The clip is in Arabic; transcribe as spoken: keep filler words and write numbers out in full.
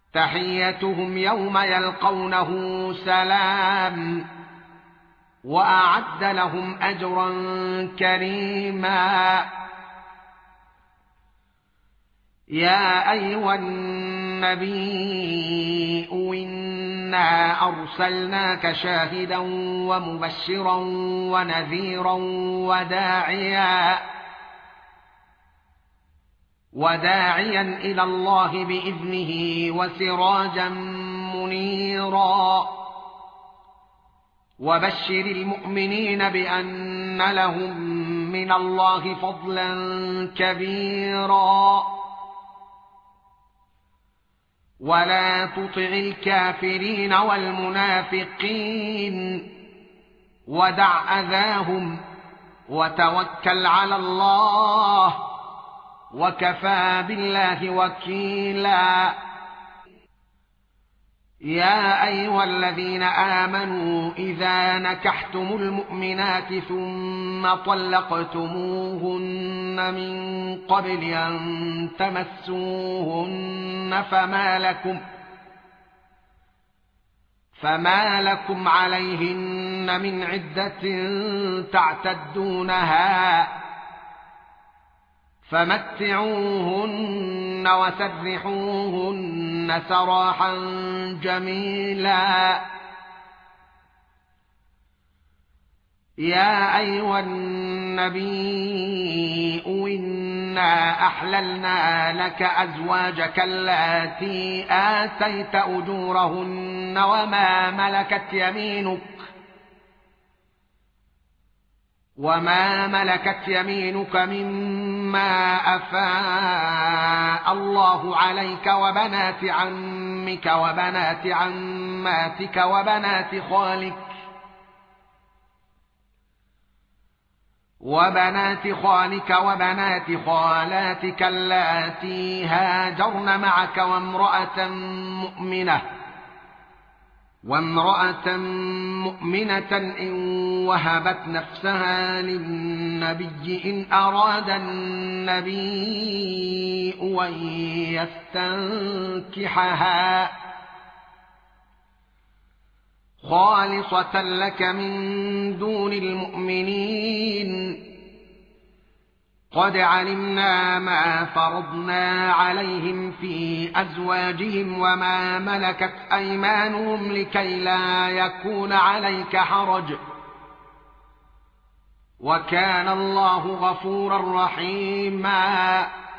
تحيتهم يوم يلقونه سلام وأعد لهم أجرا كريما. يا أيها النبي إنا أرسلناك شاهدا ومبشرا ونذيرا وداعيا وداعيا إلى الله بإذنه وسراجا منيرا. وبشر المؤمنين بأن لهم من الله فضلا كبيرا. ولا تطع الكافرين والمنافقين ودع أذاهم وتوكل على الله وكفى بالله وكيلا. يا أيها الذين آمنوا إذا نكحتم المؤمنات ثم طلقتموهن من قبل أن تمسوهن فما لكم فما لكم عليهن من عدة تعتدونها فمتعوهن وسرحوهن سراحا جميلا. يا أيها النبي إنا أحللنا لك أزواجك اللاتي آتيت أجورهن وما ملكت يمينك وما ملكت يمينك مما أفاء الله عليك وبنات عمك وبنات عماتك وبنات خالك وبنات خالك وبنات خالاتك اللاتي هاجرن معك وامرأة مؤمنة وامرأة مؤمنة إن وهبت نفسها للنبي إن أراد النبي أن يستنكحها خالصة لك من دون المؤمنين. قد علمنا ما فرضنا عليهم في أزواجهم وما ملكت أيمانهم لكي لا يكون عليك حرج وكان الله غفورا رحيما.